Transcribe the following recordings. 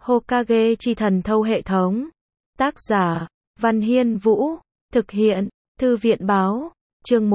Hokage chi thần thâu hệ thống. Tác giả, Văn Hiên Vũ. Thực hiện, Thư viện báo. Chương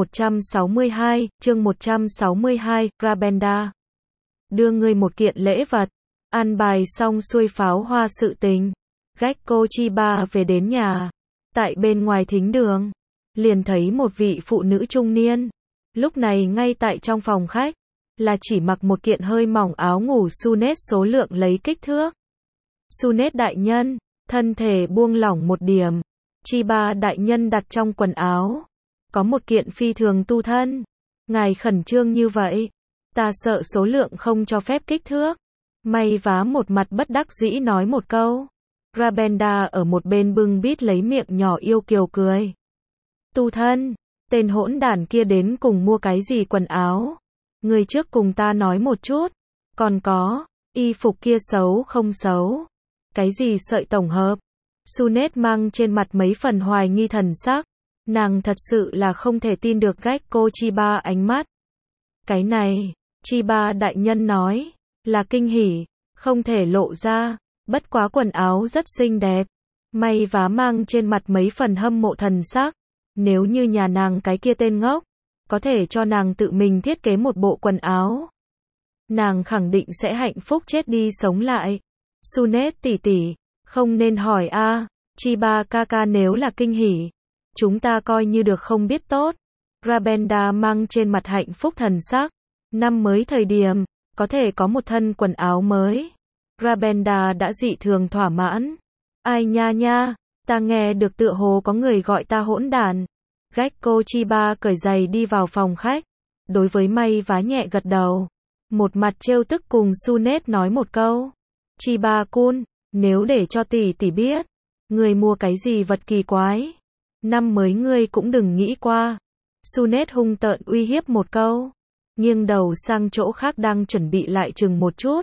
162, Rabenda. Đưa ngươi một kiện lễ vật. An bài xong xuôi pháo hoa sự tình. Gekko Chiba về đến nhà. Tại bên ngoài thính đường, liền thấy một vị phụ nữ trung niên. Lúc này ngay tại trong phòng khách, là chỉ mặc một kiện hơi mỏng áo ngủ Sunet số lượng lấy kích thước. Sunet đại nhân, thân thể buông lỏng một điểm. Chiba đại nhân đặt trong quần áo. Có một kiện phi thường tu thân. Ngài khẩn trương như vậy. Ta sợ số lượng không cho phép kích thước. May vá một mặt bất đắc dĩ nói một câu. Rabenda ở một bên bưng bít lấy miệng nhỏ yêu kiều cười. Tu thân, tên hỗn đản kia đến cùng mua cái gì quần áo? Người trước cùng ta nói một chút. Còn có, y phục kia xấu không xấu? Cái gì sợi tổng hợp? Sunet mang trên mặt mấy phần hoài nghi thần sắc. Nàng thật sự là không thể tin được Gekko Chiba ánh mắt. Cái này, Chiba đại nhân nói, là kinh hỉ, không thể lộ ra, bất quá quần áo rất xinh đẹp. May vá mang trên mặt mấy phần hâm mộ thần sắc. Nếu như nhà nàng cái kia tên ngốc, có thể cho nàng tự mình thiết kế một bộ quần áo. Nàng khẳng định sẽ hạnh phúc chết đi sống lại. Sunet tỷ tỷ, không nên hỏi a, Chiba kaka nếu là kinh hỉ, chúng ta coi như được không biết tốt. Rabenda mang trên mặt hạnh phúc thần sắc. Năm mới thời điểm, có thể có một thân quần áo mới. Rabenda đã dị thường thỏa mãn. Ai nha nha, ta nghe được tựa hồ có người gọi ta hỗn đản. Gekko Chiba cởi giày đi vào phòng khách. Đối với may vá nhẹ gật đầu. Một mặt trêu tức cùng Sunet nói một câu. Chiba-kun, nếu để cho tỷ tỷ biết, người mua cái gì vật kỳ quái, năm mới ngươi cũng đừng nghĩ qua. Sunet hung tợn uy hiếp một câu. Nghiêng đầu sang chỗ khác đang chuẩn bị lại chừng một chút.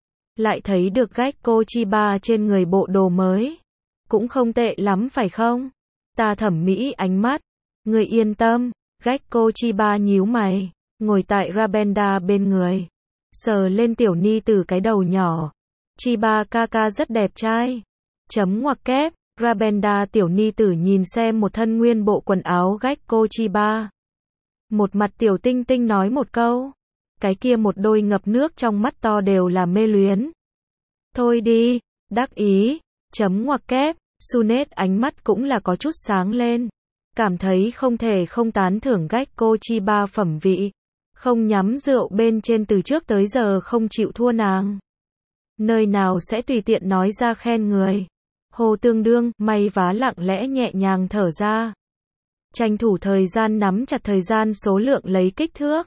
Lại thấy được Gekko Chiba trên người bộ đồ mới. Cũng không tệ lắm phải không? Ta thẩm mỹ ánh mắt. Người yên tâm. Gekko Chiba nhíu mày, ngồi tại Rabenda bên người. Sờ lên tiểu ni từ cái đầu nhỏ. Chiba kaka rất đẹp trai. Chấm ngoặc kép. Rabenda tiểu ni tử nhìn xem một thân nguyên bộ quần áo Gekko Chiba. Một mặt tiểu tinh tinh nói một câu. Cái kia một đôi ngập nước trong mắt to đều là mê luyến. Thôi đi, đắc ý. Chấm ngoặc kép. Sunet ánh mắt cũng là có chút sáng lên. Cảm thấy không thể không tán thưởng Gekko Chiba phẩm vị. Không nhắm rượu bên trên từ trước tới giờ không chịu thua nàng. Nơi nào sẽ tùy tiện nói ra khen người. Hồ tương đương, may vá lặng lẽ nhẹ nhàng thở ra. Tranh thủ thời gian nắm chặt thời gian số lượng lấy kích thước.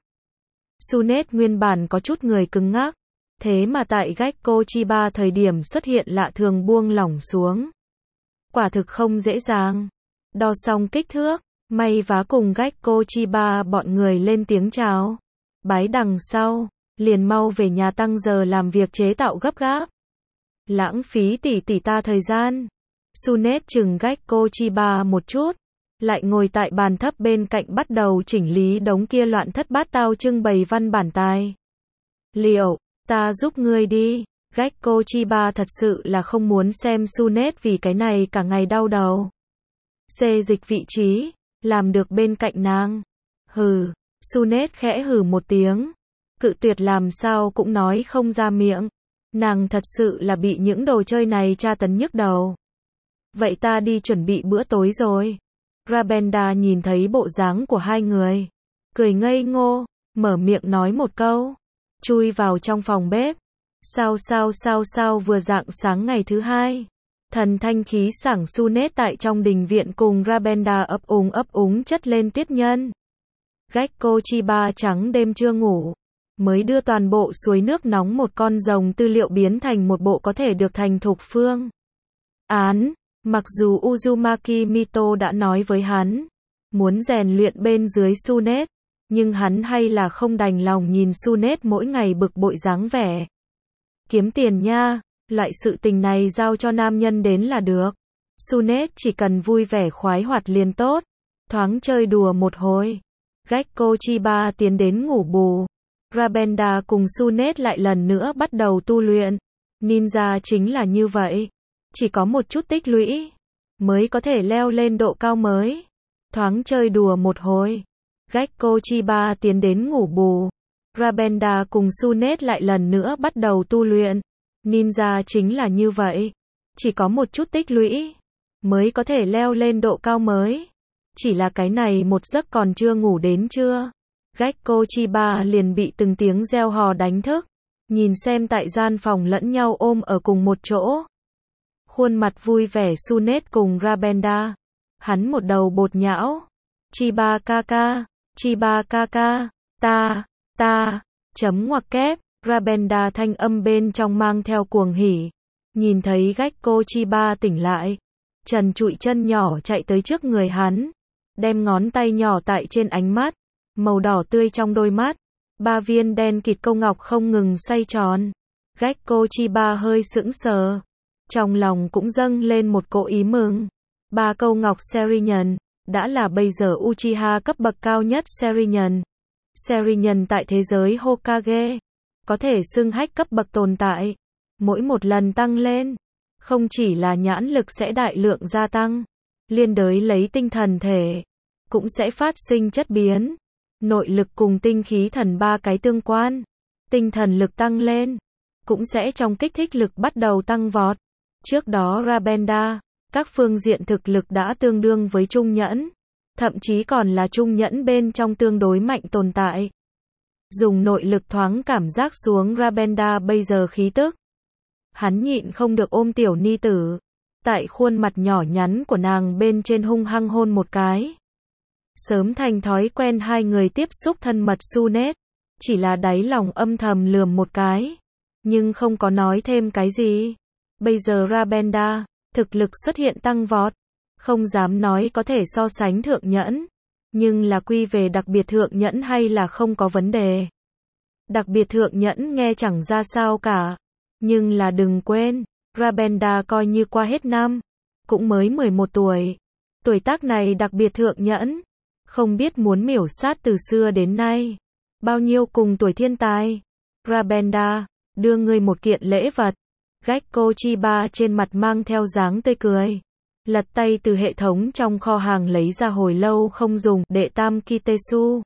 Sunet nguyên bản có chút người cứng ngắc. Thế mà tại Gekko Chiba thời điểm xuất hiện lạ thường buông lỏng xuống. Quả thực không dễ dàng. Đo xong kích thước, may vá cùng Gekko Chiba bọn người lên tiếng chào. Bái đằng sau, liền mau về nhà tăng giờ làm việc chế tạo gấp gáp. Lãng phí tỷ tỷ ta thời gian. Sunet chừng Gekko Chiba một chút, lại ngồi tại bàn thấp bên cạnh bắt đầu chỉnh lý đống kia loạn thất bát tao trưng bày văn bản tài liệu. Ta giúp ngươi đi. Gekko Chiba thật sự là không muốn xem Sunet vì cái này cả ngày đau đầu. Xê dịch vị trí, làm được bên cạnh nàng. Hừ, Sunet khẽ hừ một tiếng. Cự tuyệt làm sao cũng nói không ra miệng. Nàng thật sự là bị những đồ chơi này tra tấn nhức đầu. Vậy ta đi chuẩn bị bữa tối rồi. Rabenda nhìn thấy bộ dáng của hai người. Cười ngây ngô, mở miệng nói một câu. Chui vào trong phòng bếp. Sao vừa rạng sáng ngày thứ hai. Thần thanh khí sảng Sunet tại trong đình viện cùng Rabenda ấp úng chất lên tuyết nhân. Gekko Chiba trắng đêm chưa ngủ. Mới đưa toàn bộ suối nước nóng một con rồng tư liệu biến thành một bộ có thể được thành thục phương án. Mặc dù Uzumaki Mito đã nói với hắn, muốn rèn luyện bên dưới Sunet, nhưng hắn hay là không đành lòng nhìn Sunet mỗi ngày bực bội dáng vẻ. Kiếm tiền nha, loại sự tình này giao cho nam nhân đến là được. Sunet chỉ cần vui vẻ khoái hoạt liền tốt, thoáng chơi đùa một hồi. Gekko Chiba tiến đến ngủ bù. Rabenda cùng Sunet lại lần nữa bắt đầu tu luyện. Ninja chính là như vậy. Chỉ có một chút tích lũy, mới có thể leo lên độ cao mới. Thoáng chơi đùa một hồi, Gekko Chiba tiến đến ngủ bù. Rabenda cùng Sunet lại lần nữa bắt đầu tu luyện. Ninja chính là như vậy. Chỉ có một chút tích lũy, mới có thể leo lên độ cao mới. Chỉ là cái này một giấc còn chưa ngủ đến trưa, Gekko Chiba liền bị từng tiếng reo hò đánh thức. Nhìn xem tại gian phòng lẫn nhau ôm ở cùng một chỗ. Khuôn mặt vui vẻ Sunet cùng Rabenda. Hắn một đầu bột nhão. Chiba kaka, ta, chấm ngoặc kép, Rabenda thanh âm bên trong mang theo cuồng hỉ. Nhìn thấy Gekko Chiba tỉnh lại, trần trụi chân nhỏ chạy tới trước người hắn, đem ngón tay nhỏ tại trên ánh mắt, màu đỏ tươi trong đôi mắt, 3 viên đen kịt câu ngọc không ngừng xoay tròn. Gekko Chiba hơi sững sờ, trong lòng cũng dâng lên một cỗ ý mừng. 3 câu ngọc Sharingan, đã là bây giờ Uchiha cấp bậc cao nhất Sharingan. Sharingan tại thế giới Hokage, có thể xưng hách cấp bậc tồn tại. Mỗi một lần tăng lên, không chỉ là nhãn lực sẽ đại lượng gia tăng, liên đới lấy tinh thần thể, cũng sẽ phát sinh chất biến. Nội lực cùng tinh khí thần 3 cái tương quan. Tinh thần lực tăng lên, cũng sẽ trong kích thích lực bắt đầu tăng vọt. Trước đó Rabenda, các phương diện thực lực đã tương đương với trung nhẫn, thậm chí còn là trung nhẫn bên trong tương đối mạnh tồn tại. Dùng nội lực thoáng cảm giác xuống Rabenda bây giờ khí tức. Hắn nhịn không được ôm tiểu ni tử, tại khuôn mặt nhỏ nhắn của nàng bên trên hung hăng hôn một cái. Sớm thành thói quen hai người tiếp xúc thân mật Sunet, chỉ là đáy lòng âm thầm lườm một cái, nhưng không có nói thêm cái gì. Bây giờ Rabenda, thực lực xuất hiện tăng vọt, không dám nói có thể so sánh thượng nhẫn, nhưng là quy về đặc biệt thượng nhẫn hay là không có vấn đề. Đặc biệt thượng nhẫn nghe chẳng ra sao cả, nhưng là đừng quên, Rabenda coi như qua hết năm, cũng mới 11 tuổi. Tuổi tác này đặc biệt thượng nhẫn, không biết muốn miểu sát từ xưa đến nay bao nhiêu cùng tuổi thiên tài. Rabenda, đưa ngươi một kiện lễ vật. Gekko Chiba trên mặt mang theo dáng tươi cười, lật tay từ hệ thống trong kho hàng lấy ra hồi lâu không dùng đệ tam Kitesu.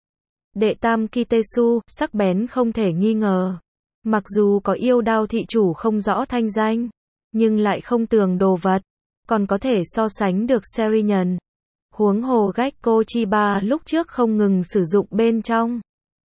Đệ tam Kitesu, sắc bén không thể nghi ngờ. Mặc dù có yêu đao thị chủ không rõ thanh danh, nhưng lại không tường đồ vật, còn có thể so sánh được Sharingan. Huống hồ Gekko Chiba lúc trước không ngừng sử dụng bên trong,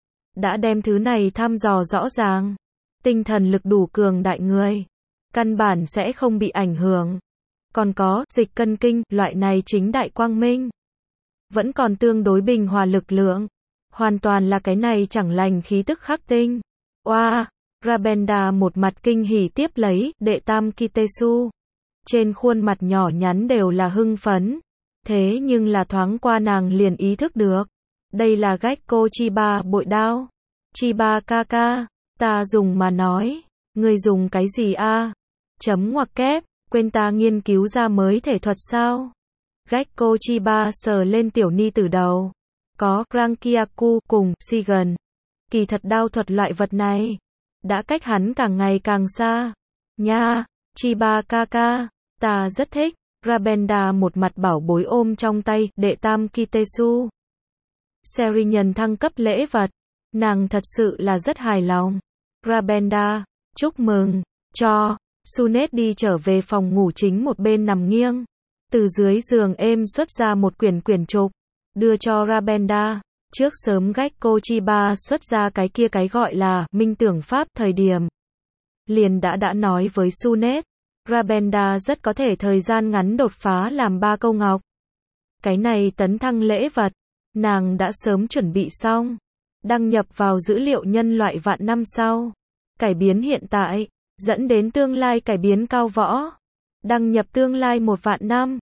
đã đem thứ này thăm dò rõ ràng. Tinh thần lực đủ cường đại người, căn bản sẽ không bị ảnh hưởng. Còn có dịch cân kinh, loại này chính đại quang minh, vẫn còn tương đối bình hòa lực lượng, hoàn toàn là cái này chẳng lành khí tức khắc tinh. Oa, Rabenda một mặt kinh hỉ tiếp lấy đệ tam Kitesu, trên khuôn mặt nhỏ nhắn đều là hưng phấn. Thế nhưng là thoáng qua nàng liền ý thức được, đây là Gekko Chiba bội đao. Chiba kaka, ta dùng mà nói, ngươi dùng cái gì a? Chấm ngoặc kép, quên ta nghiên cứu ra mới thể thuật sao? Gekko Chiba sờ lên tiểu ni tử đầu. Có Rankyaku cùng Shigen. Kỳ thật đao thuật loại vật này đã cách hắn càng ngày càng xa. Nha, Chiba kaka, ta rất thích. Rabenda một mặt bảo bối ôm trong tay đệ tam Kitesu. Sharingan thăng cấp lễ vật, nàng thật sự là rất hài lòng. Rabenda, chúc mừng, cho. Sunet đi trở về phòng ngủ chính một bên nằm nghiêng, từ dưới giường êm xuất ra một quyển trục, đưa cho Rabenda. Trước sớm Gekko Chiba xuất ra cái gọi là minh tưởng pháp thời điểm, liền đã nói với Sunet, Rabenda rất có thể thời gian ngắn đột phá làm 3 câu ngọc. Cái này tấn thăng lễ vật, nàng đã sớm chuẩn bị xong, đăng nhập vào dữ liệu nhân loại vạn năm sau, cải biến hiện tại, dẫn đến tương lai cải biến cao võ, đăng nhập tương lai 1 vạn năm.